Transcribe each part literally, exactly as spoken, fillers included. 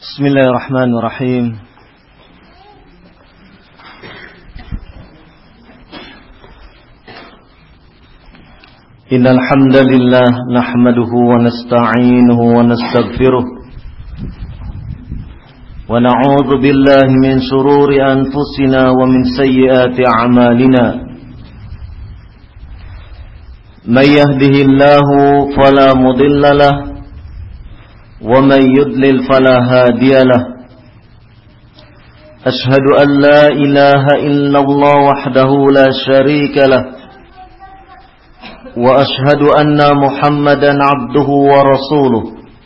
Bismillahirrahmanirrahim. Innal hamdalillah nahmaduhu wa nasta'inuhu wa nastaghfiruh wa na'udzu billahi min shururi anfusina wa min sayyiati a'malina. May yahdihillahu fala mudilla lahu ومن يضلل فلا هادي له أشهد أن لا إله إلا الله وحده لا شريك له وأشهد أن محمدا عبده ورسوله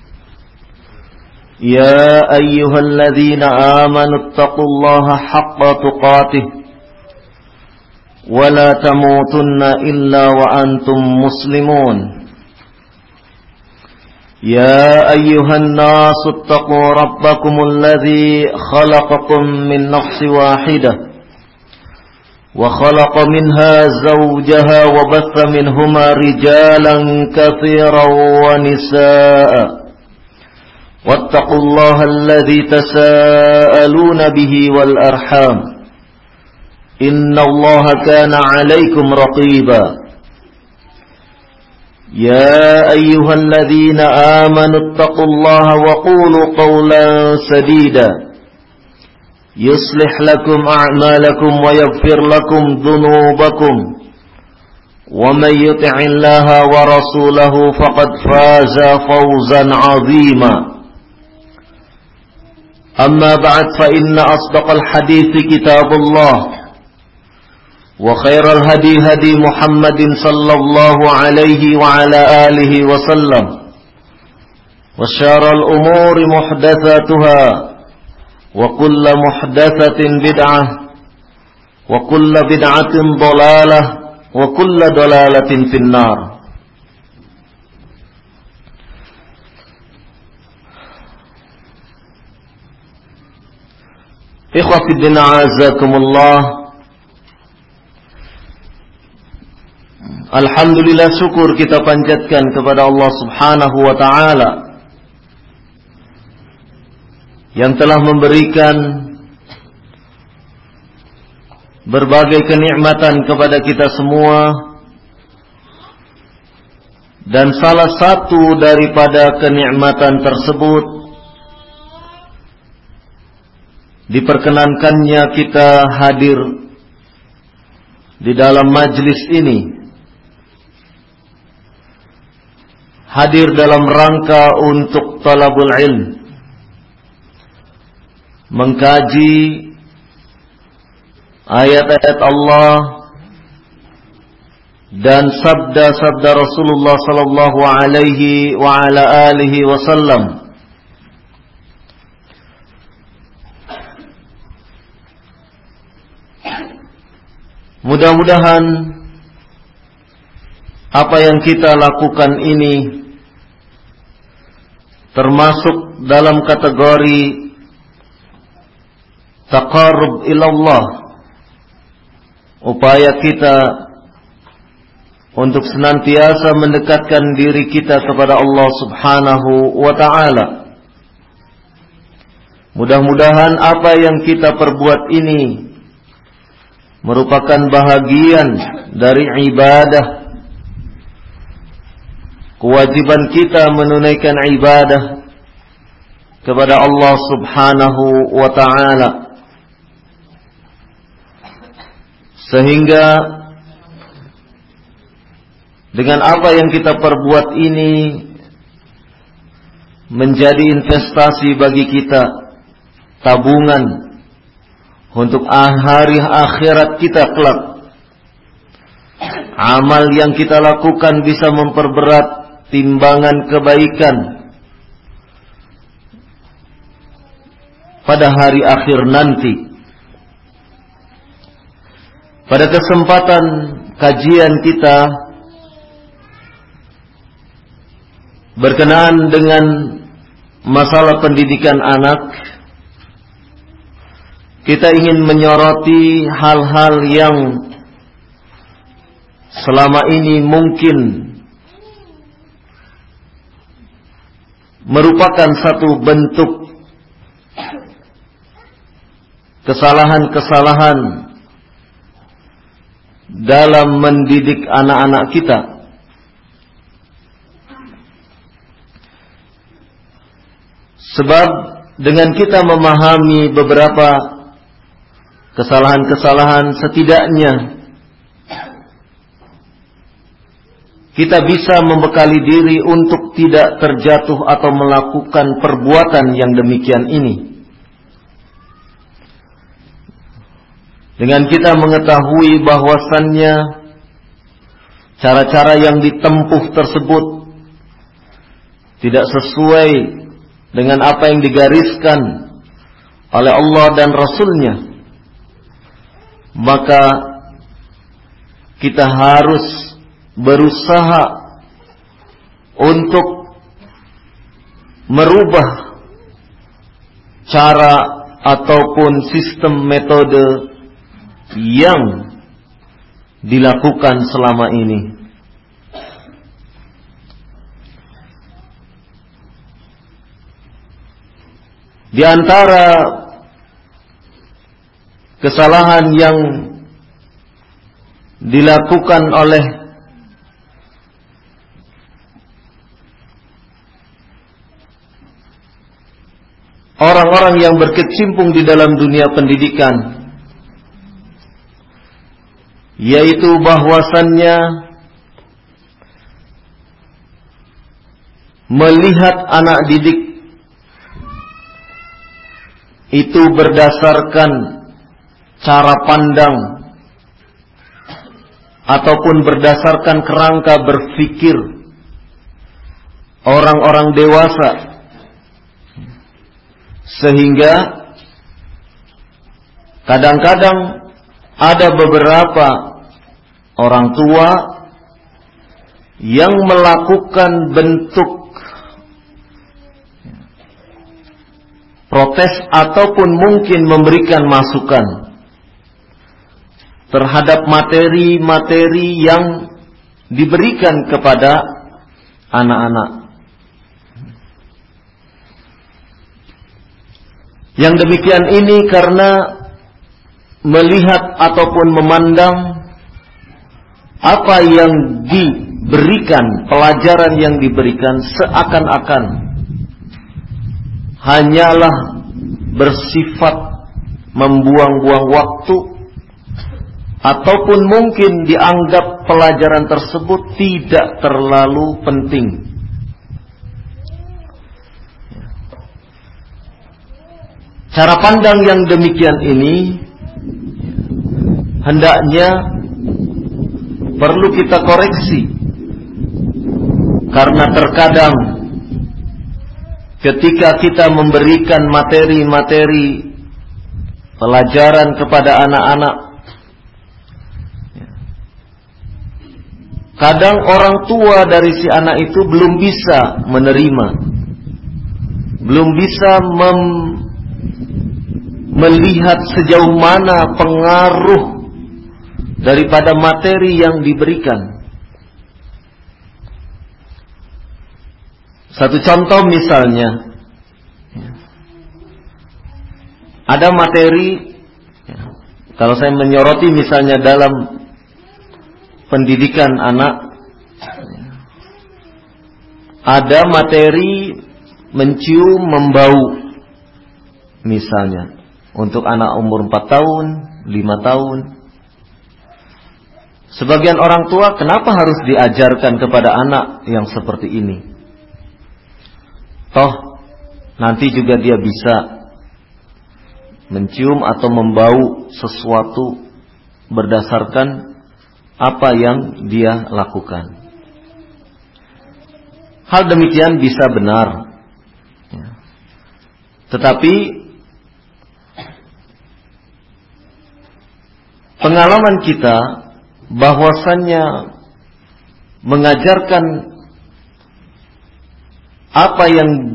يا أيها الذين آمنوا اتقوا الله حق تقاته ولا تموتن إلا وأنتم مسلمون يا أيها الناس اتقوا ربكم الذي خلقكم من نفس واحدة وخلق منها زوجها وبث منهما رجالا كثيرا ونساء واتقوا الله الذي تساءلون به والأرحام إن الله كان عليكم رقيبا يا أيها الذين آمنوا اتقوا الله وقولوا قولا سديدا يصلح لكم أعمالكم ويغفر لكم ذنوبكم ومن يطع الله ورسوله فقد فاز فوزا عظيما أما بعد فإن أصدق الحديث كتاب الله وخير الهدي هدي محمد صلى الله عليه وعلى آله وسلم وشر الأمور محدثاتها وكل محدثة بدعة وكل بدعة ضلالة وكل ضلالة في النار. إخوة في الدين أعزكم الله. Alhamdulillah, syukur kita panjatkan kepada Allah Subhanahu wa ta'ala yang telah memberikan berbagai kenikmatan kepada kita semua, dan salah satu daripada kenikmatan tersebut diperkenankannya kita hadir di dalam majlis ini, hadir dalam rangka untuk talabul ilm, mengkaji ayat-ayat Allah dan sabda-sabda Rasulullah sallallahu alaihi wa ala alihi wasallam. Mudah-mudahan apa yang kita lakukan ini termasuk dalam kategori taqarrub ilallah, upaya kita untuk senantiasa mendekatkan diri kita kepada Allah Subhanahu wa ta'ala. Mudah-mudahan apa yang kita perbuat ini merupakan bahagian dari ibadah, kewajiban kita menunaikan ibadah kepada Allah Subhanahu wa ta'ala, sehingga dengan apa yang kita perbuat ini menjadi investasi bagi kita, tabungan untuk hari akhirat kita kelak. Amal yang kita lakukan bisa memperberat timbangan kebaikan pada hari akhir nanti. Pada kesempatan kajian kita berkenaan dengan masalah pendidikan anak, kita ingin menyoroti hal-hal yang selama ini mungkin merupakan satu bentuk kesalahan-kesalahan dalam mendidik anak-anak kita. Sebab dengan kita memahami beberapa kesalahan-kesalahan, setidaknya kita bisa membekali diri untuk tidak terjatuh atau melakukan perbuatan yang demikian ini. Dengan kita mengetahui bahwasannya cara-cara yang ditempuh tersebut tidak sesuai dengan apa yang digariskan oleh Allah dan Rasul-Nya, maka kita harus berusaha untuk merubah cara ataupun sistem metode yang dilakukan selama ini. Di antara kesalahan yang dilakukan oleh orang-orang yang berkecimpung di dalam dunia pendidikan, yaitu bahwasannya melihat anak didik itu berdasarkan cara pandang ataupun berdasarkan kerangka berpikir orang-orang dewasa, sehingga kadang-kadang ada beberapa orang tua yang melakukan bentuk protes ataupun mungkin memberikan masukan terhadap materi-materi yang diberikan kepada anak-anak. Yang demikian ini karena melihat ataupun memandang apa yang diberikan, pelajaran yang diberikan seakan-akan hanyalah bersifat membuang-buang waktu, ataupun mungkin dianggap pelajaran tersebut tidak terlalu penting. Cara pandang yang demikian ini hendaknya perlu kita koreksi, karena terkadang ketika kita memberikan materi-materi pelajaran kepada anak-anak, kadang orang tua dari si anak itu belum bisa menerima, belum bisa mem- melihat sejauh mana pengaruh daripada materi yang diberikan. Satu contoh misalnya, ada materi, kalau saya menyoroti misalnya dalam pendidikan anak, ada materi mencium, membau misalnya, untuk anak umur empat tahun, lima tahun. Sebagian orang tua, kenapa harus diajarkan kepada anak yang seperti ini? Toh nanti juga dia bisa mencium atau membau sesuatu berdasarkan apa yang dia lakukan. Hal demikian bisa benar, tetapi pengalaman kita bahwasannya mengajarkan apa yang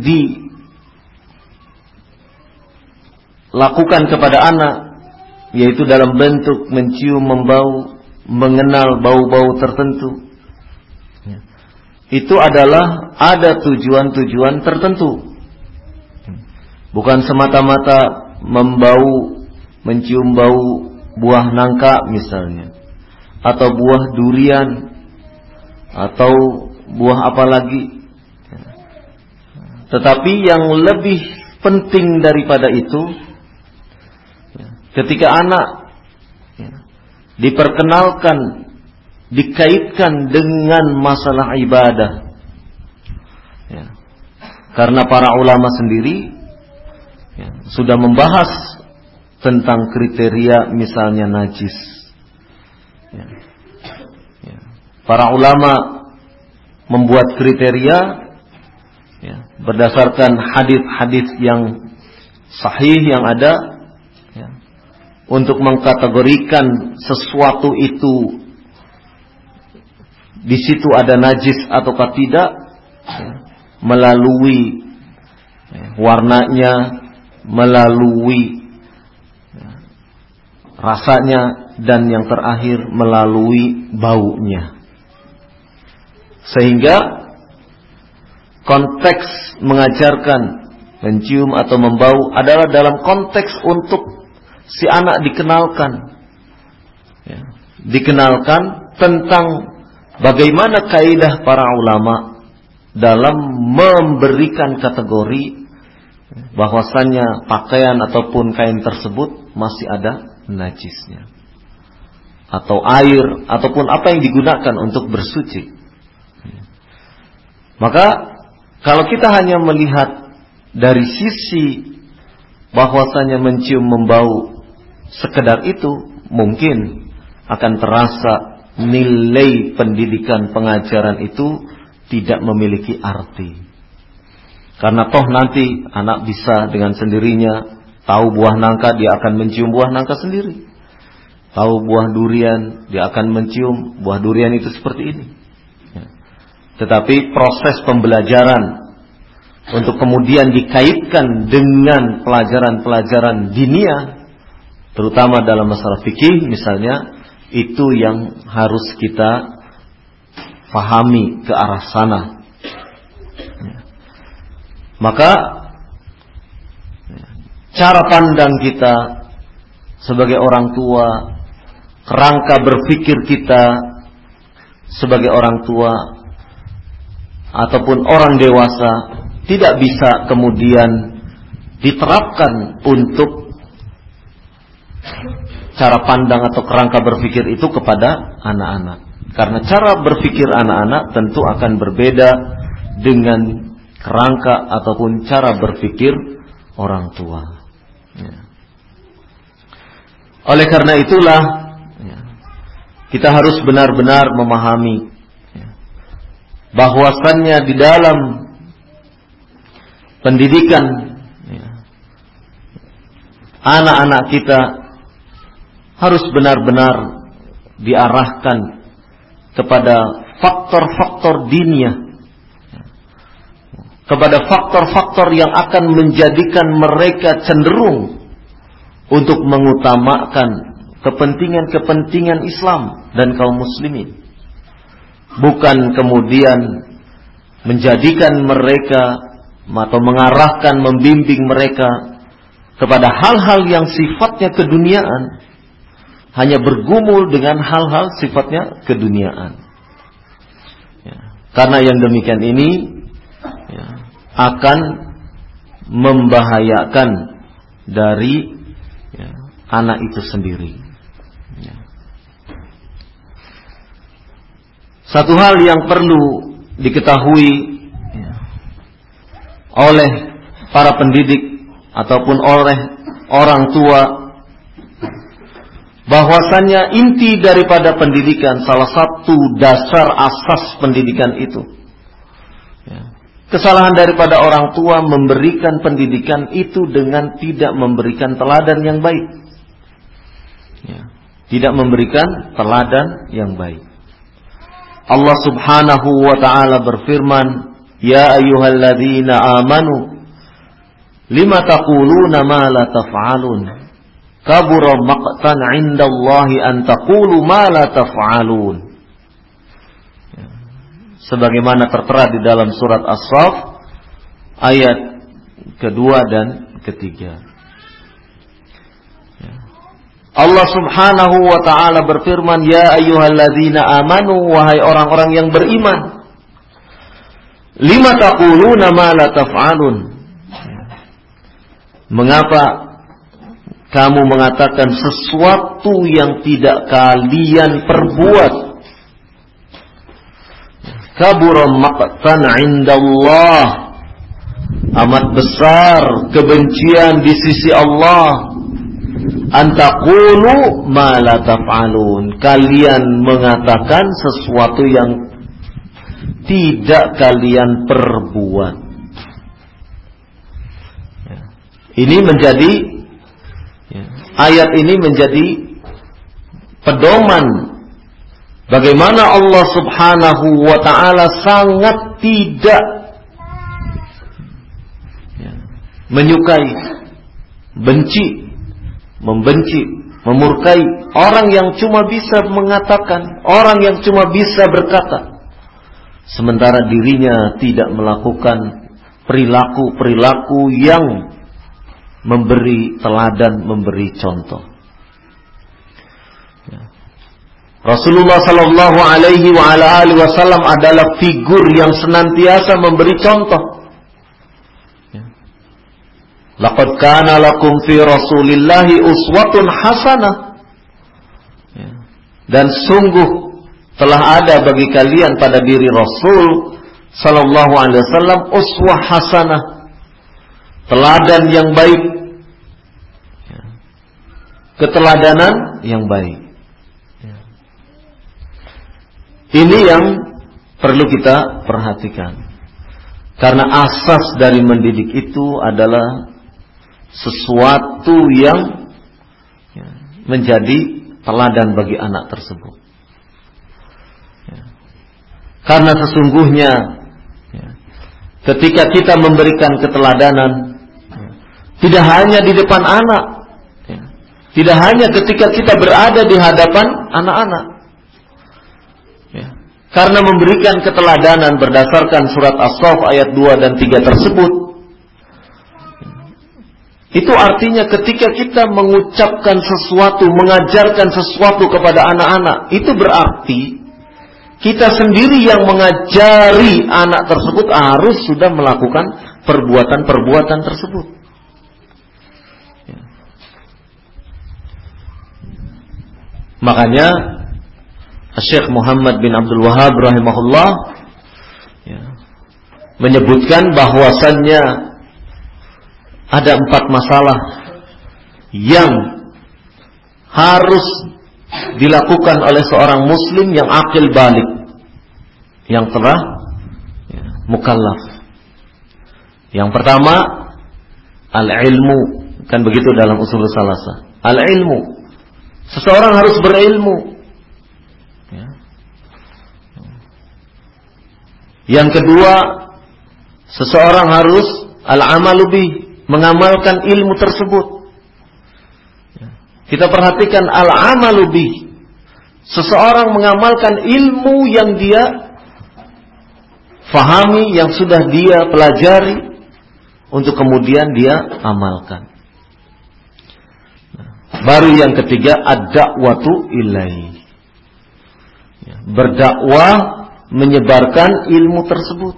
dilakukan kepada anak, yaitu dalam bentuk mencium, membau, mengenal bau-bau tertentu, itu adalah ada tujuan-tujuan tertentu. Bukan semata-mata membau, mencium bau buah nangka misalnya, atau buah durian, atau buah apa lagi. Tetapi yang lebih penting daripada itu, ketika anak diperkenalkan, dikaitkan dengan masalah ibadah, karena para ulama sendiri sudah membahas tentang kriteria misalnya najis. Para ulama membuat kriteria ya, berdasarkan hadis-hadis yang sahih yang ada ya, untuk mengkategorikan sesuatu itu di situ ada najis ataukah tidak ya, melalui ya, warnanya, melalui ya, rasanya, dan yang terakhir melalui baunya. Sehingga konteks mengajarkan mencium atau membau adalah dalam konteks untuk si anak dikenalkan ya, dikenalkan tentang bagaimana kaidah para ulama dalam memberikan kategori bahwasannya pakaian ataupun kain tersebut masih ada najisnya, atau air ataupun apa yang digunakan untuk bersuci. Maka kalau kita hanya melihat dari sisi bahwasanya mencium membau sekedar itu, mungkin akan terasa nilai pendidikan pengajaran itu tidak memiliki arti. Karena toh nanti anak bisa dengan sendirinya tahu buah nangka, dia akan mencium buah nangka sendiri. Tahu buah durian, dia akan mencium buah durian itu seperti ini. Tetapi proses pembelajaran untuk kemudian dikaitkan dengan pelajaran-pelajaran dinia, terutama dalam masalah fikih misalnya, itu yang harus kita fahami ke arah sana. Maka cara pandang kita sebagai orang tua, kerangka berpikir kita sebagai orang tua ataupun orang dewasa tidak bisa kemudian diterapkan untuk cara pandang atau kerangka berpikir itu kepada anak-anak. Karena cara berpikir anak-anak tentu akan berbeda dengan kerangka ataupun cara berpikir orang tua. Ya. Oleh karena itulah ya, kita harus benar-benar memahami bahwasannya di dalam pendidikan ya, anak-anak kita harus benar-benar diarahkan kepada faktor-faktor diniyah, kepada faktor-faktor yang akan menjadikan mereka cenderung untuk mengutamakan kepentingan-kepentingan Islam dan kaum muslimin. Bukan kemudian menjadikan mereka atau mengarahkan, membimbing mereka kepada hal-hal yang sifatnya keduniaan, hanya bergumul dengan hal-hal sifatnya keduniaan. Ya. Karena yang demikian ini ya, akan membahayakan dari ya, anak itu sendiri. Ya. Satu hal yang perlu diketahui ya, oleh para pendidik ataupun oleh orang tua, bahwasannya inti daripada pendidikan, salah satu dasar asas pendidikan itu ya, kesalahan daripada orang tua memberikan pendidikan itu dengan tidak memberikan teladan yang baik ya, tidak memberikan teladan yang baik. Allah subhanahu wa ta'ala berfirman, Ya ayyuhalladzina amanu lima taquluna ma la taf'alun kabura maqtan 'indallahi an taqulu ma la taf'alun. Sebagaimana tertera di dalam surat As-Saff ayat kedua dan ketiga. Allah Subhanahu wa taala berfirman, "Ya ayyuhalladzina amanu, wahai orang-orang yang beriman, lima taquluna ma la taf'alun." Mengapa kamu mengatakan sesuatu yang tidak kalian perbuat? Kabura maqtan 'indallah, amat besar kebencian di sisi Allah. Antaqulu ma la taf'alun, kalian mengatakan sesuatu yang tidak kalian perbuat. Ini menjadi ya, ayat ini menjadi pedoman bagaimana Allah Subhanahu wa ta'ala sangat tidak ya, menyukai, benci, membenci, memurkai orang yang cuma bisa mengatakan, orang yang cuma bisa berkata, sementara dirinya tidak melakukan perilaku-perilaku yang memberi teladan, memberi contoh. Rasulullah Sallallahu Alaihi wa ala alihi Wasallam adalah figur yang senantiasa memberi contoh. Laqad kana lakum fi Rasulillahi uswatun hasanah. Dan sungguh telah ada bagi kalian pada diri Rasul Sallallahu Alaihi Wasallam uswah hasanah, teladan yang baik, keteladanan yang baik. Ini yang perlu kita perhatikan, karena asas dari mendidik itu adalah sesuatu yang menjadi teladan bagi anak tersebut. Karena sesungguhnya ketika kita memberikan keteladanan, tidak hanya di depan anak, tidak hanya ketika kita berada di hadapan anak-anak, karena memberikan keteladanan berdasarkan surat As-Saff ayat dua dan tiga tersebut, itu artinya ketika kita mengucapkan sesuatu, mengajarkan sesuatu kepada anak-anak, itu berarti kita sendiri yang mengajari anak tersebut harus sudah melakukan perbuatan-perbuatan tersebut. Makanya Syekh Muhammad bin Abdul Wahhab rahimahullah ya, menyebutkan bahwasannya ada empat masalah yang harus dilakukan oleh seorang muslim yang akil balik, yang telah ya, mukallaf. Yang pertama, al-ilmu, kan begitu dalam usul salasa. Al-ilmu, seseorang harus berilmu. Yang kedua, seseorang harus al-amalu bih, mengamalkan ilmu tersebut. Kita perhatikan al-amalu bih, seseorang mengamalkan ilmu yang dia fahami, yang sudah dia pelajari, untuk kemudian dia amalkan. Baru yang ketiga, ad-da'watu ilaihi, berdakwah, menyebarkan ilmu tersebut.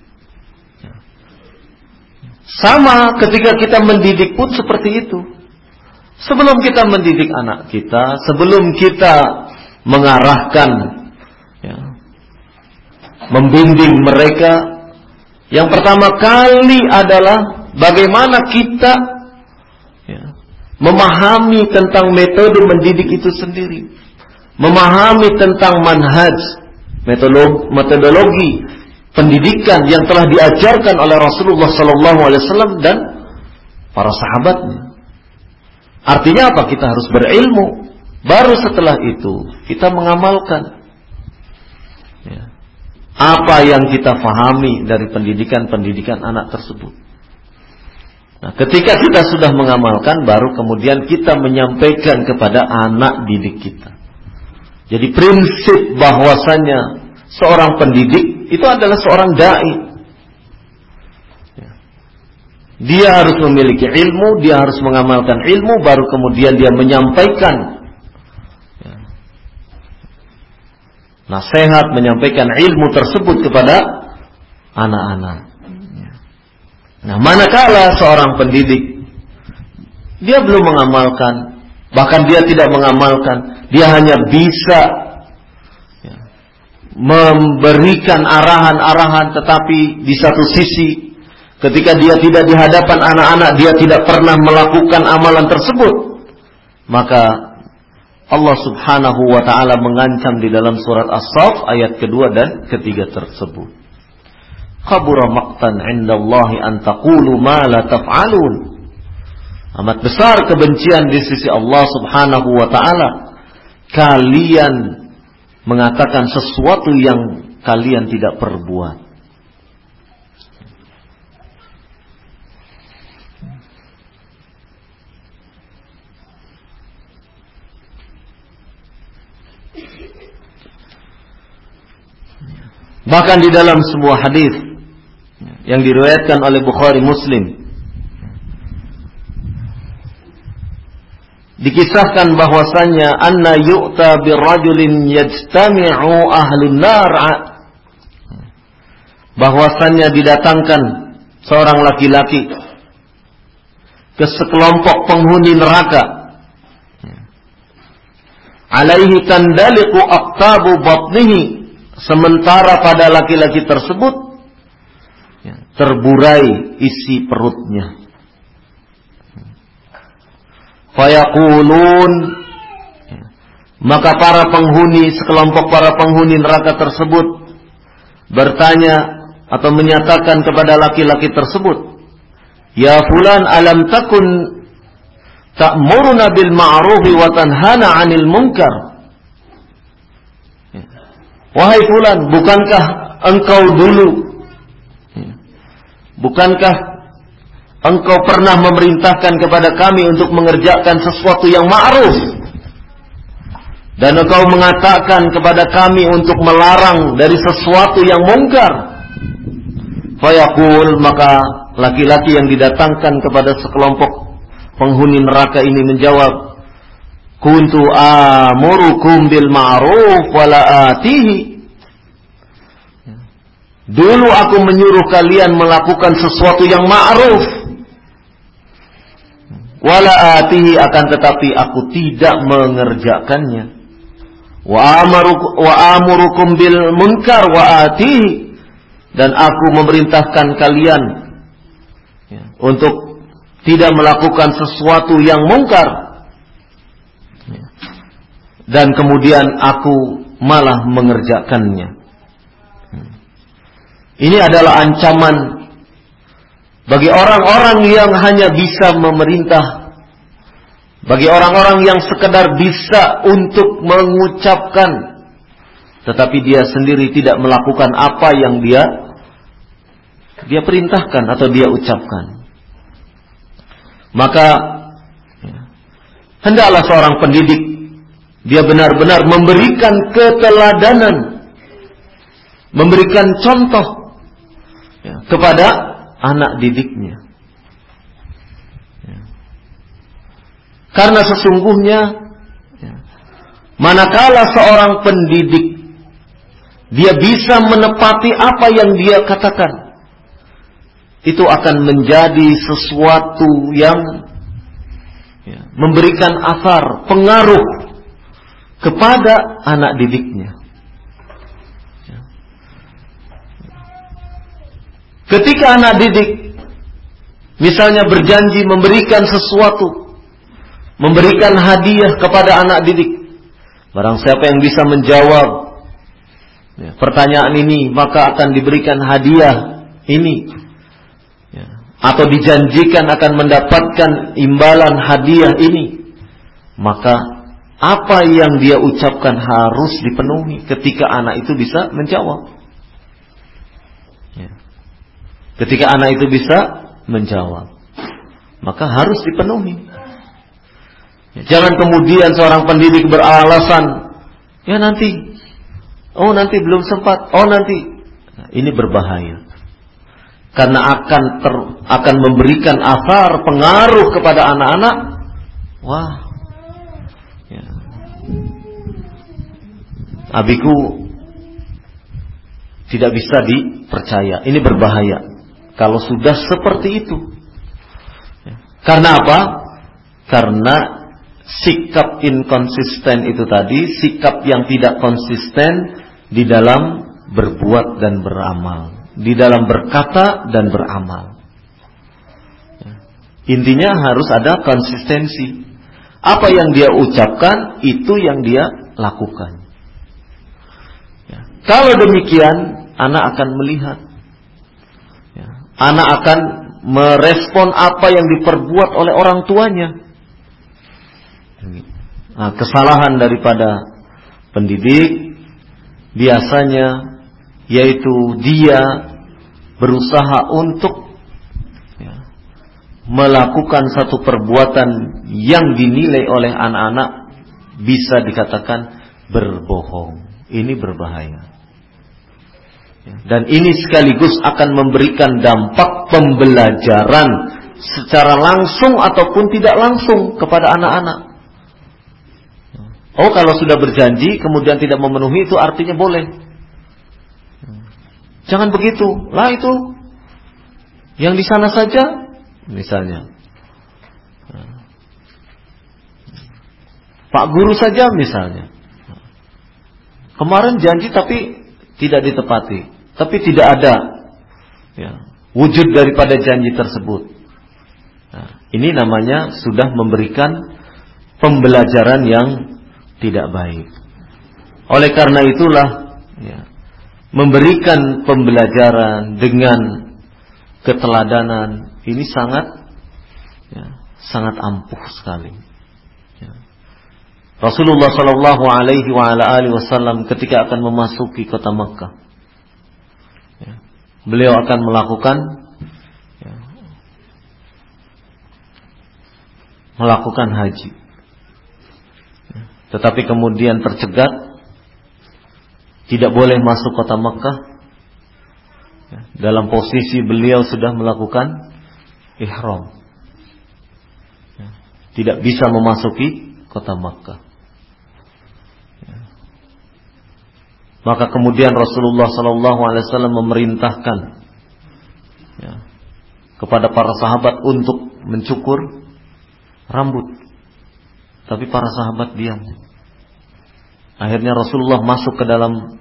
Sama ketika kita mendidik pun seperti itu. Sebelum kita mendidik anak kita, sebelum kita mengarahkan, ya, membimbing mereka, yang pertama kali adalah bagaimana kita ya, memahami tentang metode mendidik itu sendiri, memahami tentang manhaj, metodologi pendidikan yang telah diajarkan oleh Rasulullah Sallallahu Alaihi Wasallam dan para sahabatnya. Artinya apa? Kita harus berilmu. Baru setelah itu kita mengamalkan ya, apa yang kita fahami dari pendidikan-pendidikan anak tersebut. Nah, ketika kita sudah mengamalkan, baru kemudian kita menyampaikan kepada anak didik kita. Jadi prinsip bahwasanya seorang pendidik itu adalah seorang dai. Dia harus memiliki ilmu, dia harus mengamalkan ilmu, baru kemudian dia menyampaikan nasihat, menyampaikan ilmu tersebut kepada anak-anak. Nah, manakala seorang pendidik dia belum mengamalkan, bahkan dia tidak mengamalkan, dia hanya bisa ya, memberikan arahan-arahan, tetapi di satu sisi ketika dia tidak di hadapan anak-anak, dia tidak pernah melakukan amalan tersebut, maka Allah Subhanahu wa ta'ala mengancam di dalam surat As-Saff ayat kedua dan ketiga tersebut. Kabura maqtan 'indallahi an taqulu ma la taf'alun. Amat besar kebencian di sisi Allah Subhanahu wa ta'ala kalian mengatakan sesuatu yang kalian tidak perbuat. Bahkan di dalam sebuah hadis yang diriwayatkan oleh Bukhari Muslim, dikisahkan bahwasanya anna yu'ta birrajulin yajtami'u ahlun nar, bahwasanya didatangkan seorang laki-laki ke sekelompok penghuni neraka, alaihi tandaliqu aqtabu batnihi, sementara pada laki-laki tersebut terburai isi perutnya. Fayaqulun, maka para penghuni, sekelompok para penghuni neraka tersebut bertanya atau menyatakan kepada laki-laki tersebut, ya fulan, alam takun ta'muruna bil ma'rufi wa tanhana 'anil munkar. Wahai fulan, bukankah engkau dulu Bukankah engkau pernah memerintahkan kepada kami untuk mengerjakan sesuatu yang ma'ruf, dan engkau mengatakan kepada kami untuk melarang dari sesuatu yang mungkar? Fayaqul, maka laki-laki yang didatangkan kepada sekelompok penghuni neraka ini menjawab, kuntu amurukum bil ma'ruf wala atihi. Dulu aku menyuruh kalian melakukan sesuatu yang ma'ruf, wala atihi, akan tetapi aku tidak mengerjakannya. Wa amarukum wa amurukum bil munkar wa atihi, dan aku memerintahkan kalian ya, untuk tidak melakukan sesuatu yang mungkar, dan kemudian aku malah mengerjakannya. Ini adalah ancaman bagi orang-orang yang hanya bisa memerintah, bagi orang-orang yang sekedar bisa untuk mengucapkan, tetapi dia sendiri tidak melakukan apa yang dia dia perintahkan atau dia ucapkan. Maka hendaklah seorang pendidik dia benar-benar memberikan keteladanan, memberikan contoh ya, kepada anak didiknya. Ya. Karena sesungguhnya ya, manakala seorang pendidik dia bisa menepati apa yang dia katakan, itu akan menjadi sesuatu yang ya, memberikan asar, pengaruh kepada anak didiknya. Ketika anak didik misalnya berjanji memberikan sesuatu, memberikan hadiah kepada anak didik, barang siapa yang bisa menjawab ya, pertanyaan ini, maka akan diberikan hadiah ini ya, atau dijanjikan akan mendapatkan imbalan hadiah ini, maka apa yang dia ucapkan harus dipenuhi ketika anak itu bisa menjawab. Ketika anak itu bisa menjawab, maka harus dipenuhi. Jangan kemudian seorang pendidik beralasan, ya nanti, oh nanti belum sempat, oh nanti. Nah, ini berbahaya, karena akan ter, akan memberikan asar, pengaruh kepada anak-anak. Wah, ya. Abiku tidak bisa dipercaya. Ini berbahaya kalau sudah seperti itu. Karena apa? Karena sikap inkonsisten itu tadi, sikap yang tidak konsisten di dalam berbuat dan beramal, di dalam berkata dan beramal. Intinya harus ada konsistensi. Apa yang dia ucapkan, itu yang dia lakukan. Ya. Kalau demikian, anak akan melihat. Ya. Anak akan merespon apa yang diperbuat oleh orang tuanya. Nah, kesalahan daripada pendidik biasanya yaitu dia berusaha untuk melakukan satu perbuatan yang dinilai oleh anak-anak bisa dikatakan berbohong. Ini berbahaya. Dan ini sekaligus akan memberikan dampak pembelajaran secara langsung ataupun tidak langsung kepada anak-anak. Oh, kalau sudah berjanji kemudian tidak memenuhi, itu artinya boleh. Jangan begitu. Lah itu yang di sana saja. Misalnya Pak guru saja misalnya, kemarin janji tapi tidak ditepati, tapi tidak ada ya, wujud daripada janji tersebut. Nah, ini namanya sudah memberikan pembelajaran yang tidak baik. Oleh karena itulah ya, memberikan pembelajaran dengan keteladanan ini sangat ya, sangat ampuh sekali. Ya. Rasulullah Shallallahu Alaihi Wasallam ketika akan memasuki kota Makkah, ya, beliau akan melakukan ya, melakukan haji. Ya. Tetapi kemudian tercegat, tidak boleh masuk kota Makkah. Ya. Dalam posisi beliau sudah melakukan ihram, ya, tidak bisa memasuki kota Makkah. Ya. Maka kemudian Rasulullah Sallallahu Alaihi Wasallam memerintahkan ya, kepada para sahabat untuk mencukur rambut, tapi para sahabat diam. Akhirnya Rasulullah masuk ke dalam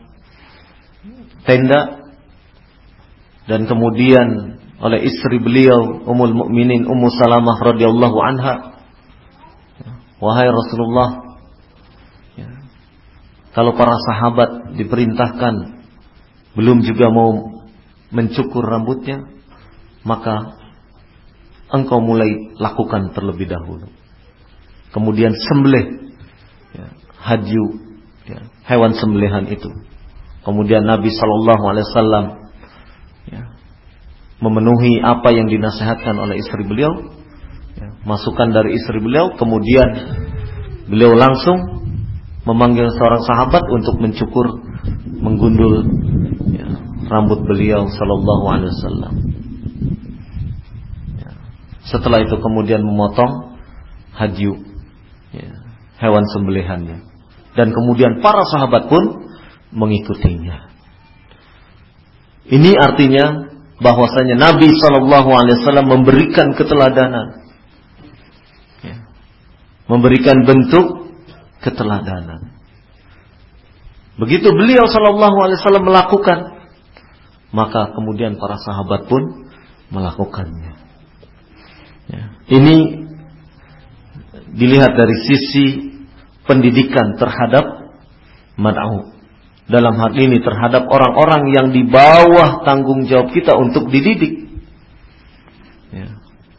tenda dan kemudian oleh istri beliau Ummul Mukminin Ummu Salamah radhiyallahu anha, wahai Rasulullah, ya, kalau para sahabat diperintahkan belum juga mau mencukur rambutnya, maka engkau mulai lakukan terlebih dahulu. Kemudian sembelih ya, hadyu ya, hewan sembelihan itu. Kemudian Nabi Sallallahu Alaihi Wasallam ya, memenuhi apa yang dinasihatkan oleh istri beliau, ya, masukan dari istri beliau. Kemudian beliau langsung memanggil seorang sahabat untuk mencukur, menggundul ya, rambut beliau Sallallahu Alaihi Wasallam. Ya. Setelah itu kemudian memotong hadyu ya, hewan sembelihannya, dan kemudian para sahabat pun mengikutinya. Ini artinya bahwasanya Nabi Sallallahu Alaihi Wasallam memberikan keteladanan, ya, memberikan bentuk keteladanan. Begitu beliau Sallallahu Alaihi Wasallam melakukan, maka kemudian para sahabat pun melakukannya. Ya. Ini dilihat dari sisi pendidikan terhadap mad'u. Dalam hal ini terhadap orang-orang yang di bawah tanggung jawab kita untuk dididik. Ya.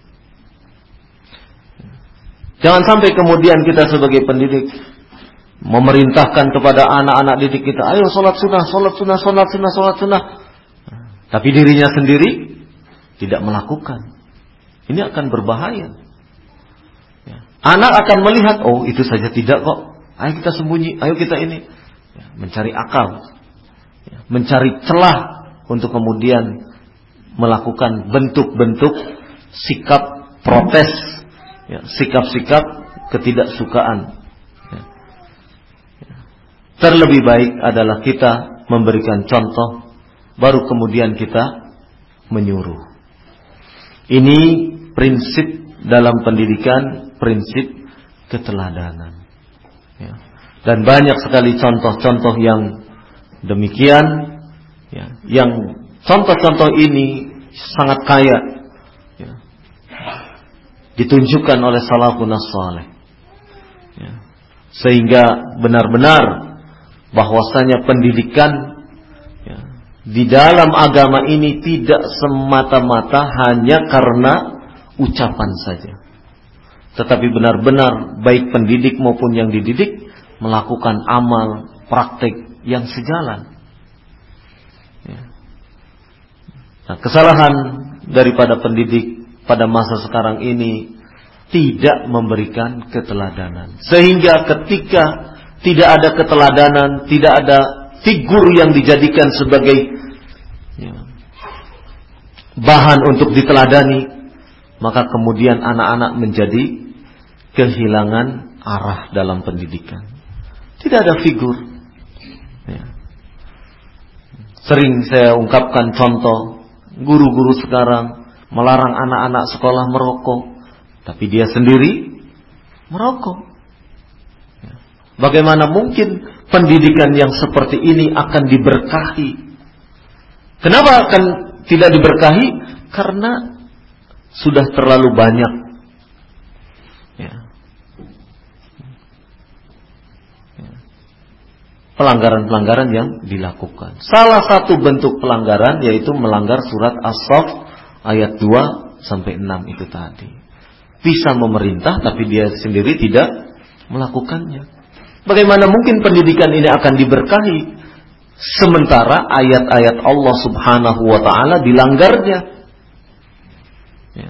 Jangan sampai kemudian kita sebagai pendidik memerintahkan kepada anak-anak didik kita, ayo sholat sunnah, sholat sunnah, sholat sunnah, sholat sunnah. Tapi dirinya sendiri tidak melakukan. Ini akan berbahaya. Ya. Anak akan melihat, oh itu saja tidak kok. Ayo kita sembunyi, ayo kita ini. Ya, mencari akal, ya, mencari celah untuk kemudian melakukan bentuk-bentuk sikap protes, ya, sikap-sikap ketidaksukaan. Ya. Ya. Terlebih baik adalah kita memberikan contoh baru kemudian kita menyuruh. Ini prinsip dalam pendidikan, prinsip keteladanan. Ya. Dan banyak sekali contoh-contoh yang demikian, ya, yang contoh-contoh ini sangat kaya, ya, ditunjukkan oleh salafun saleh, ya, sehingga benar-benar bahwasanya pendidikan, ya, di dalam agama ini tidak semata-mata hanya karena ucapan saja, tetapi benar-benar baik pendidik maupun yang dididik melakukan amal praktik yang sejalan. Ya. Nah, kesalahan daripada pendidik pada masa sekarang ini tidak memberikan keteladanan, sehingga ketika tidak ada keteladanan, tidak ada figur yang dijadikan sebagai, ya, bahan untuk diteladani, maka kemudian anak-anak menjadi kehilangan arah dalam pendidikan. Tidak ada figur. Ya. Sering saya ungkapkan contoh, guru-guru sekarang melarang anak-anak sekolah merokok, tapi dia sendiri merokok. Ya. Bagaimana mungkin pendidikan yang seperti ini akan diberkahi? Kenapa akan tidak diberkahi? Karena sudah terlalu banyak, ya, pelanggaran-pelanggaran yang dilakukan. Salah satu bentuk pelanggaran yaitu melanggar surat As-Saff ayat dua sampai enam itu tadi. Bisa memerintah tapi dia sendiri tidak melakukannya. Bagaimana mungkin pendidikan ini akan diberkahi sementara ayat-ayat Allah Subhanahu wa taala dilanggarnya? Ya.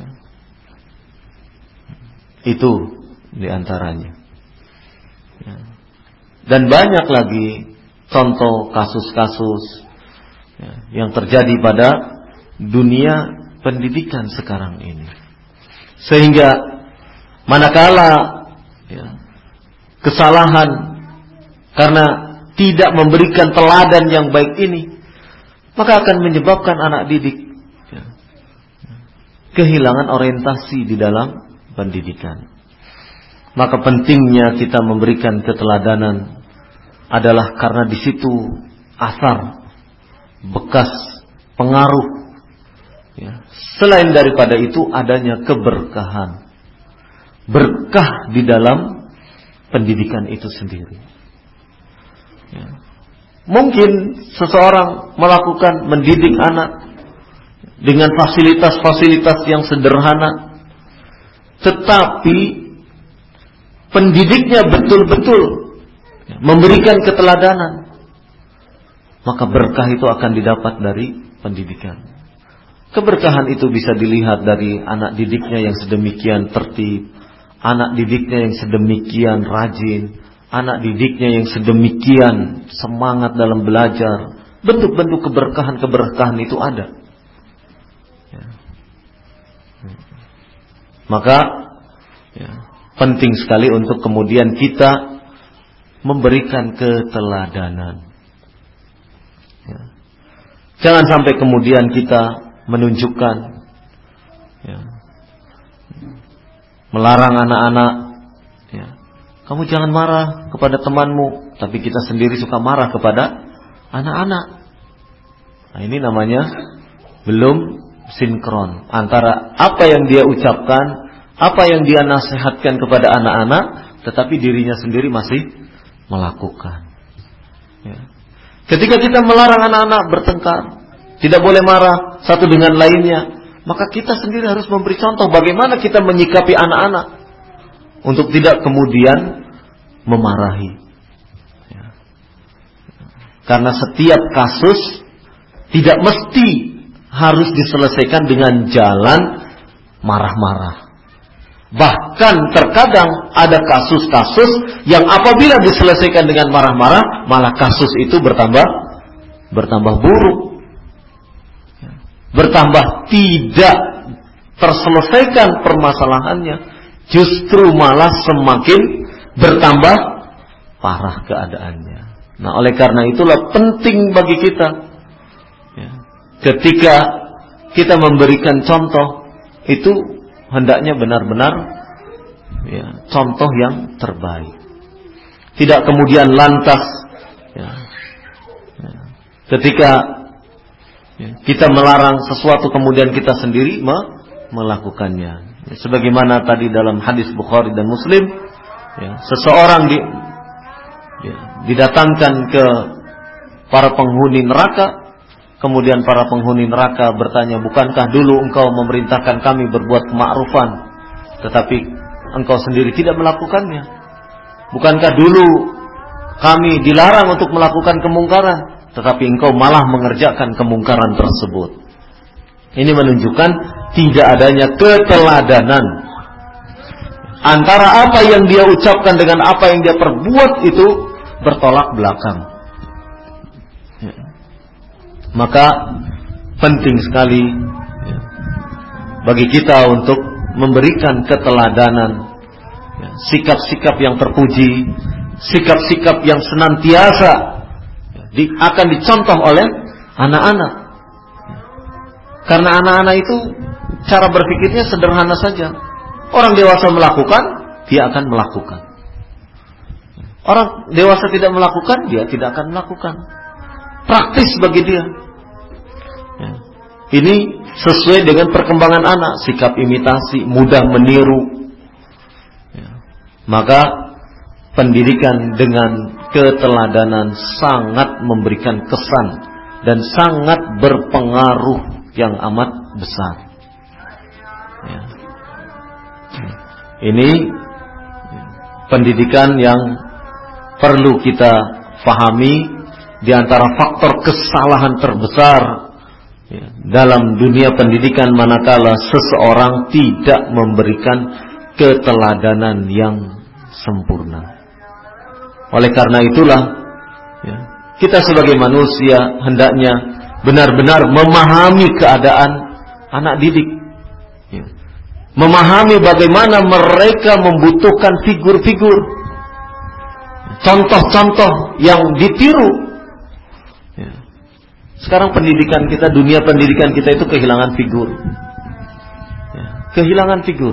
Itu diantaranya. Ya. Dan banyak lagi contoh kasus-kasus, ya, yang terjadi pada dunia pendidikan sekarang ini. Sehingga manakala, ya, kesalahan karena tidak memberikan teladan yang baik ini, maka akan menyebabkan anak didik, ya, kehilangan orientasi di dalam pendidikan. Maka pentingnya kita memberikan keteladanan adalah karena di situ asar, bekas, pengaruh, ya. Selain daripada itu adanya keberkahan, berkah di dalam pendidikan itu sendiri. Ya. Mungkin seseorang melakukan mendidik anak dengan fasilitas-fasilitas yang sederhana, tetapi pendidiknya betul-betul memberikan keteladanan, maka berkah itu akan didapat dari pendidikan. Keberkahan itu bisa dilihat dari anak didiknya yang sedemikian tertib, anak didiknya yang sedemikian rajin, anak didiknya yang sedemikian semangat dalam belajar. Bentuk-bentuk keberkahan-keberkahan itu ada. Ya. Maka, ya, penting sekali untuk kemudian kita memberikan keteladanan. Ya. Jangan sampai kemudian kita menunjukkan, ya, melarang anak-anak, ya, kamu jangan marah kepada temanmu, tapi kita sendiri suka marah kepada anak-anak. Nah, ini namanya belum sinkron antara apa yang dia ucapkan, apa yang dia nasihatkan kepada anak-anak, tetapi dirinya sendiri masih melakukan. Ya. Ketika kita melarang anak-anak bertengkar, tidak boleh marah satu dengan lainnya, maka kita sendiri harus memberi contoh bagaimana kita menyikapi anak-anak untuk tidak kemudian memarahi. Ya. Karena setiap kasus tidak mesti harus diselesaikan dengan jalan marah-marah. Bahkan terkadang ada kasus-kasus yang apabila diselesaikan dengan marah-marah, malah kasus itu bertambah bertambah buruk, bertambah tidak terselesaikan permasalahannya, justru malah semakin bertambah parah keadaannya. Nah, oleh karena itulah penting bagi kita, ya, ketika kita memberikan contoh itu hendaknya benar-benar ya, contoh yang terbaik. Tidak kemudian lantas ya, ya, ketika ya, kita melarang sesuatu kemudian kita sendiri me melakukannya. Ya, sebagaimana tadi dalam hadis Bukhari dan Muslim, ya, seseorang di, ya, didatangkan ke para penghuni neraka. Kemudian para penghuni neraka bertanya, bukankah dulu engkau memerintahkan kami berbuat kema'rufan, tetapi engkau sendiri tidak melakukannya? Bukankah dulu kami dilarang untuk melakukan kemungkaran, tetapi engkau malah mengerjakan kemungkaran tersebut? Ini menunjukkan tidak adanya keteladanan antara apa yang dia ucapkan dengan apa yang dia perbuat itu bertolak belakang. Maka penting sekali ya, bagi kita untuk memberikan keteladanan, ya, sikap-sikap yang terpuji, sikap-sikap yang senantiasa ya, di, akan dicontoh oleh anak-anak. Ya. Karena anak-anak itu cara berpikirnya sederhana saja. Orang dewasa melakukan, dia akan melakukan. Orang dewasa tidak melakukan, dia tidak akan melakukan. Praktis bagi dia. Ya. Ini sesuai dengan perkembangan anak, sikap imitasi, mudah meniru. Ya. Maka pendidikan dengan keteladanan sangat memberikan kesan dan sangat berpengaruh yang amat besar. Ya. Ini pendidikan yang perlu kita pahami. Di antara faktor kesalahan terbesar ya, dalam dunia pendidikan manakala seseorang tidak memberikan keteladanan yang sempurna. Oleh karena itulah ya, kita sebagai manusia hendaknya benar-benar memahami keadaan anak didik ya. Memahami bagaimana mereka membutuhkan figur-figur, contoh-contoh yang ditiru. Sekarang pendidikan kita, dunia pendidikan kita itu kehilangan figur. Ya, kehilangan figur.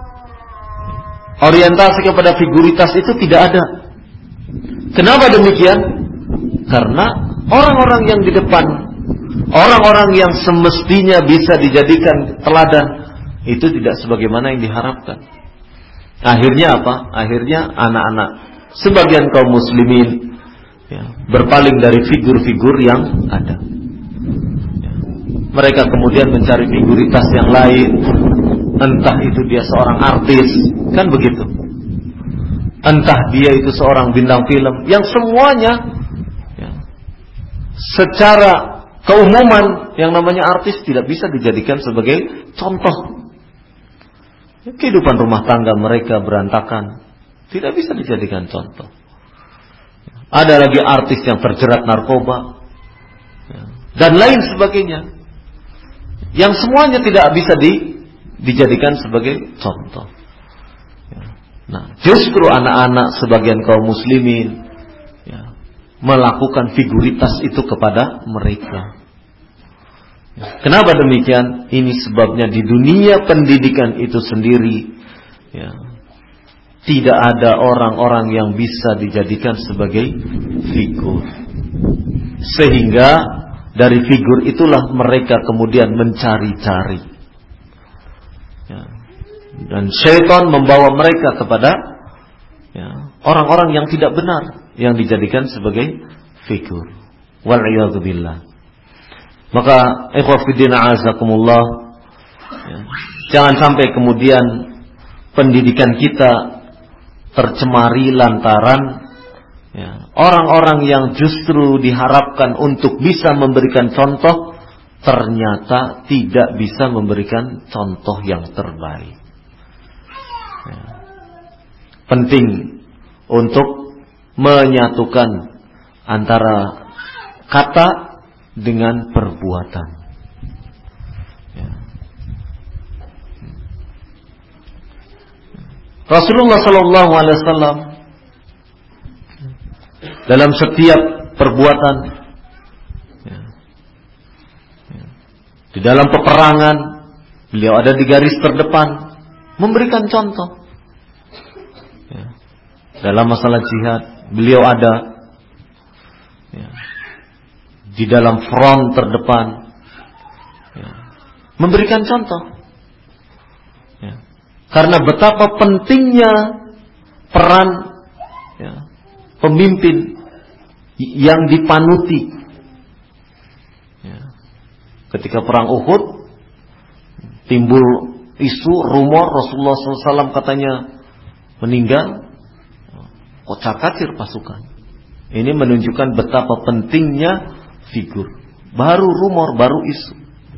Orientasi kepada figuritas itu tidak ada. Kenapa demikian? Karena orang-orang yang di depan, orang-orang yang semestinya bisa dijadikan teladan, itu tidak sebagaimana yang diharapkan. Akhirnya apa? Akhirnya anak-anak sebagian kaum muslimin ya, berpaling dari figur-figur yang ada. Ya. Mereka kemudian mencari figuritas yang lain, entah itu dia seorang artis, kan begitu. Entah dia itu seorang bintang film, yang semuanya ya, secara keumuman yang namanya artis tidak bisa dijadikan sebagai contoh. Ya, kehidupan rumah tangga mereka berantakan, tidak bisa dijadikan contoh. Ada lagi artis yang terjerat narkoba ya, dan lain sebagainya, yang semuanya tidak bisa di, dijadikan sebagai contoh ya. Nah, justru anak-anak sebagian kaum muslimin ya, melakukan figuritas itu kepada mereka ya. Kenapa demikian? Ini sebabnya di dunia pendidikan itu sendiri ya, tidak ada orang-orang yang bisa dijadikan sebagai figur. Sehingga dari figur itulah mereka kemudian mencari-cari. Ya. Dan syaitan membawa mereka kepada ya, orang-orang yang tidak benar, yang dijadikan sebagai figur. Wal'iyadzubillah. Maka ikhwah fiddina azakumullah ya, jangan sampai kemudian pendidikan kita tercemari lantaran ya, orang-orang yang justru diharapkan untuk bisa memberikan contoh ternyata tidak bisa memberikan contoh yang terbaik ya. Penting untuk menyatukan antara kata dengan perbuatan ya. Rasulullah Sallallahu Alaihi Wasallam dalam setiap perbuatan ya, ya, Di dalam peperangan, beliau ada di garis terdepan, memberikan contoh. Ya. Dalam masalah jihad, beliau ada ya, di dalam front terdepan, ya, memberikan contoh. Ya. Karena betapa pentingnya peran ya, pemimpin yang dipanuti. Ya. Ketika perang Uhud, timbul isu, rumor Rasulullah shallallahu alaihi wasallam katanya meninggal, kocar-kacir pasukan. Ini menunjukkan betapa pentingnya figur. Baru rumor, baru isu.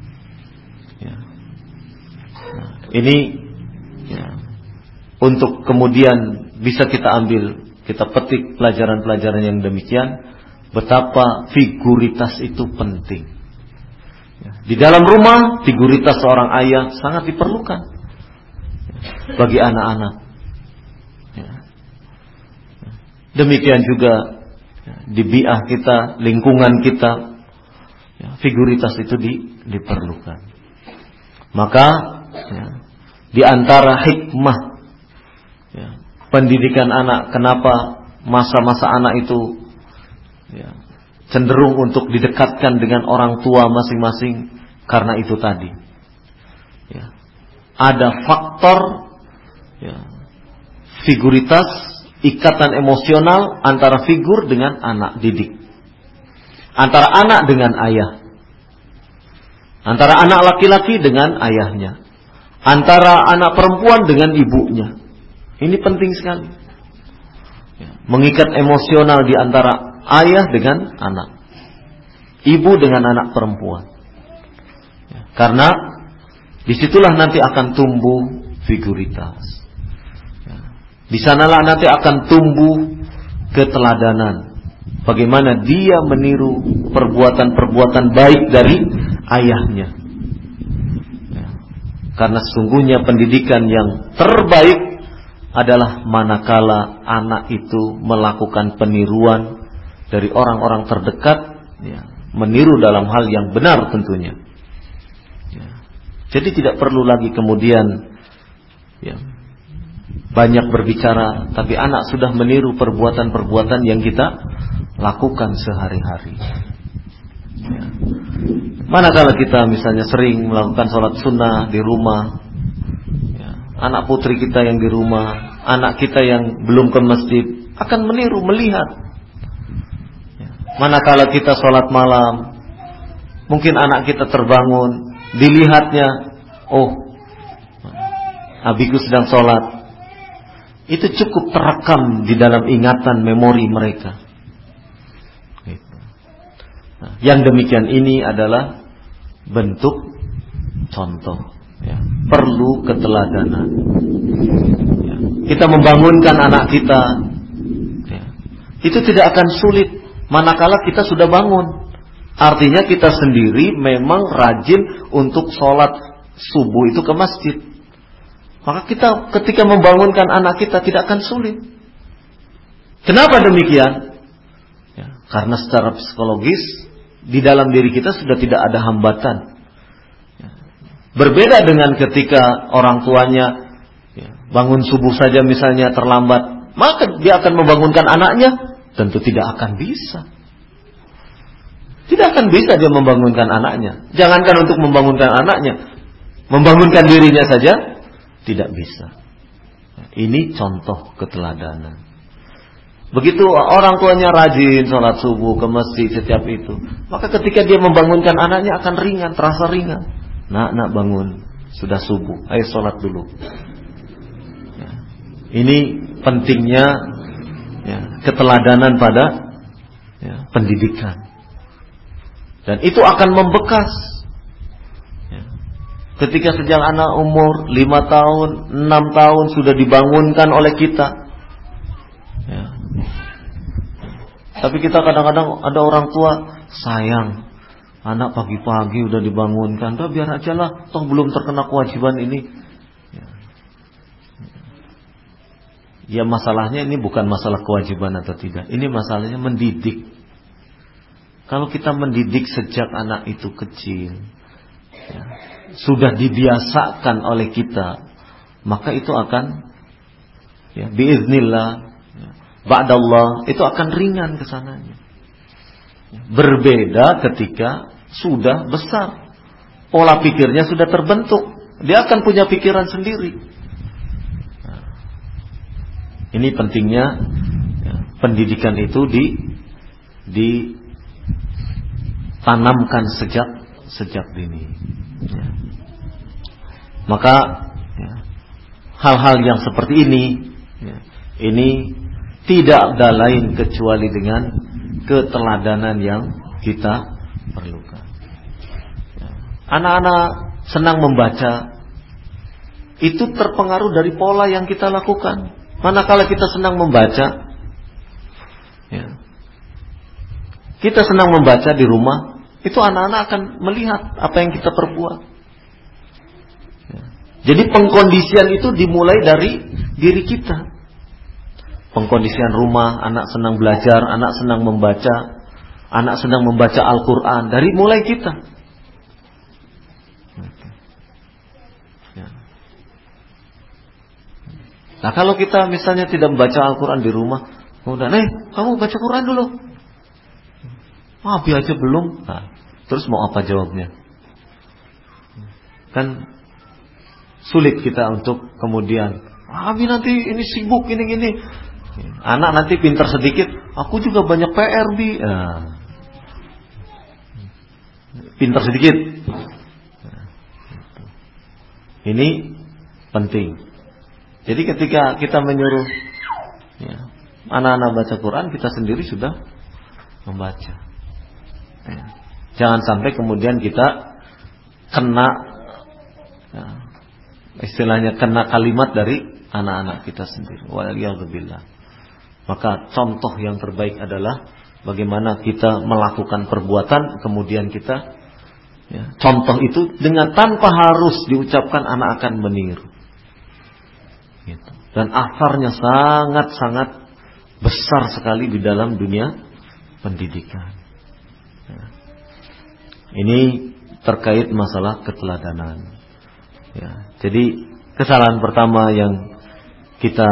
Ya. Nah, ini ya, untuk kemudian bisa kita ambil, kita petik pelajaran-pelajaran yang demikian, betapa figuritas itu penting. Ya. Di dalam rumah, figuritas seorang ayah sangat diperlukan ya, bagi anak-anak. Ya. Demikian juga ya, di bi'ah kita, lingkungan kita, ya, figuritas itu di, diperlukan. Maka ya, di antara hikmah ya, pendidikan anak, kenapa masa-masa anak itu ya, cenderung untuk didekatkan dengan orang tua masing-masing, karena itu tadi ya, ada faktor ya, figuritas, ikatan emosional antara figur dengan anak didik, antara anak dengan ayah, antara anak laki-laki dengan ayahnya, antara anak perempuan dengan ibunya. Ini penting sekali ya, mengikat emosional di antara ayah dengan anak, ibu dengan anak perempuan ya, karena disitulah nanti akan tumbuh figuritas ya. Di sanalah nanti akan tumbuh keteladanan, bagaimana dia meniru perbuatan-perbuatan baik dari ayahnya ya. Karena sesungguhnya pendidikan yang terbaik adalah manakala anak itu melakukan peniruan dari orang-orang terdekat ya, meniru dalam hal yang benar tentunya ya. Jadi tidak perlu lagi kemudian ya, banyak berbicara, tapi anak sudah meniru perbuatan-perbuatan yang kita lakukan sehari-hari ya. Manakala kita misalnya sering melakukan sholat sunnah di rumah ya, anak putri kita yang di rumah, anak kita yang belum ke masjid akan meniru, melihat ya. Manakala kita sholat malam, mungkin anak kita terbangun, dilihatnya, oh abiku sedang sholat, itu cukup terekam di dalam ingatan memori mereka. Nah, yang demikian ini adalah bentuk contoh ya. Perlu keteladanan ya. Kita membangunkan anak kita ya, itu tidak akan sulit manakala kita sudah bangun. Artinya kita sendiri memang rajin untuk sholat subuh itu ke masjid. Maka kita ketika membangunkan anak kita tidak akan sulit. Kenapa demikian? Ya, karena secara psikologis di dalam diri kita sudah tidak ada hambatan. Ya. Berbeda dengan ketika orang tuanya ya, bangun subuh saja misalnya terlambat, maka dia akan membangunkan anaknya, tentu tidak akan bisa. Tidak akan bisa dia membangunkan anaknya. Jangankan untuk membangunkan anaknya, membangunkan dirinya saja tidak bisa. Ini contoh keteladanan. Begitu orang tuanya rajin sholat subuh ke masjid setiap itu, maka ketika dia membangunkan anaknya akan ringan, terasa ringan. Nak, nak bangun, sudah subuh, ayo sholat dulu. Ya. Ini pentingnya ya, keteladanan pada ya, pendidikan. Dan itu akan membekas. Ya. Ketika sejak anak umur lima tahun, enam tahun sudah dibangunkan oleh kita. Ya. Tapi kita kadang-kadang ada orang tua sayang, anak pagi-pagi udah dibangunkan, udah biar aja lah, toh belum terkena kewajiban ini. Ya. Ya masalahnya ini bukan masalah kewajiban atau tidak, ini masalahnya mendidik. Kalau kita mendidik sejak anak itu kecil, ya, sudah dibiasakan oleh kita, maka itu akan ya, biiznillah, ya, ba'dallah, itu akan ringan kesananya. Berbeda ketika sudah besar, pola pikirnya sudah terbentuk, dia akan punya pikiran sendiri. Nah, ini pentingnya ya, pendidikan itu di ditanamkan sejak sejak dini. Ya. Maka ya, hal-hal yang seperti ini, ya, ini tidak ada lain kecuali dengan keteladanan yang kita perlukan. Ya. Anak-anak senang membaca, itu terpengaruh dari pola yang kita lakukan. Manakala kita senang membaca, ya, kita senang membaca di rumah, itu anak-anak akan melihat apa yang kita perbuat. Ya. Jadi pengkondisian itu dimulai dari diri kita. Pengkondisian rumah, anak senang belajar, anak senang membaca, anak senang membaca Al-Quran, dari mulai kita. Ya. Nah kalau kita misalnya tidak membaca Al-Quran di rumah, udah, nih kamu baca Quran dulu. Abi aja belum. Nah, terus mau apa jawabnya? Kan sulit kita untuk kemudian, Abi nanti ini sibuk ini-ini. Anak nanti pintar sedikit, aku juga banyak P R, Bi. Nah, pintar sedikit. Nah, ini penting. Jadi ketika kita menyuruh ya, anak-anak baca Quran, kita sendiri sudah membaca. Ya. Jangan sampai kemudian kita kena ya, istilahnya kena kalimat dari anak-anak kita sendiri. Waliyadzubillah. Maka contoh yang terbaik adalah bagaimana kita melakukan perbuatan, kemudian kita ya, contoh itu dengan tanpa harus diucapkan, anak akan meniru. Gitu. Dan asarnya sangat-sangat besar sekali di dalam dunia pendidikan. Ya. Ini terkait masalah keteladanan. Ya. Jadi kesalahan pertama yang kita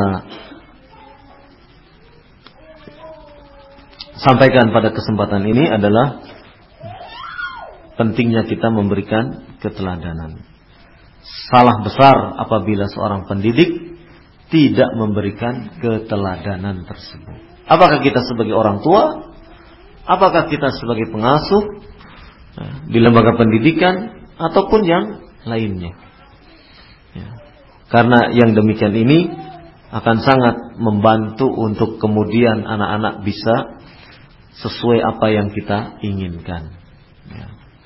sampaikan pada kesempatan ini adalah pentingnya kita memberikan keteladanan. Salah besar apabila seorang pendidik tidak memberikan keteladanan tersebut. Apakah kita sebagai orang tua, apakah kita sebagai pengasuh di lembaga pendidikan, ataupun yang lainnya. Ya. Karena yang demikian ini akan sangat membantu untuk kemudian anak-anak bisa sesuai apa yang kita inginkan. Ya.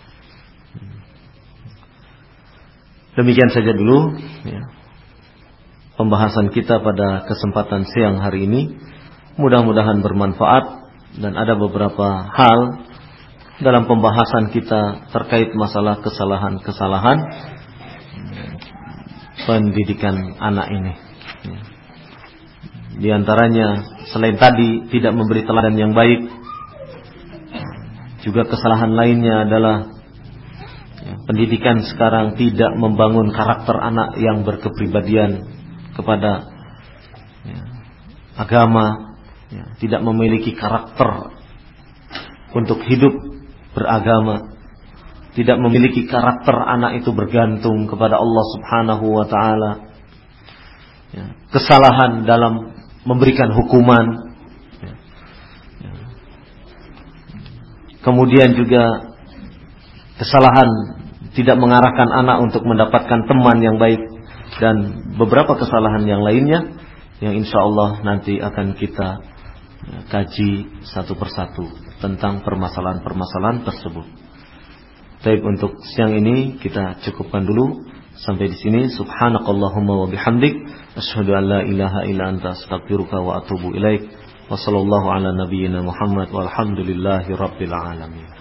Demikian saja dulu ya, pembahasan kita pada kesempatan siang hari ini. Mudah-mudahan bermanfaat, dan ada beberapa hal dalam pembahasan kita terkait masalah kesalahan-kesalahan pendidikan anak ini. Ya. Di antaranya selain tadi tidak memberi teladan yang baik, juga kesalahan lainnya adalah ya, pendidikan sekarang tidak membangun karakter anak yang berkepribadian kepada ya, agama, ya, tidak memiliki karakter untuk hidup beragama, tidak memiliki karakter anak itu bergantung kepada Allah Subhanahu wa taala. Ya, kesalahan dalam memberikan hukuman. Ya, ya. Kemudian juga kesalahan tidak mengarahkan anak untuk mendapatkan teman yang baik, dan beberapa kesalahan yang lainnya yang insya Allah nanti akan kita kaji satu persatu tentang permasalahan-permasalahan tersebut. Baik, untuk siang ini kita cukupkan dulu sampai di sini. Subhanakallahumma wa bihamdik, asyhadu an la ilaha illa anta, astaghfiruka wa atubu ilaik. Wassallallahu ala nabiyyina Muhammad walhamdulillahi rabbil alamin.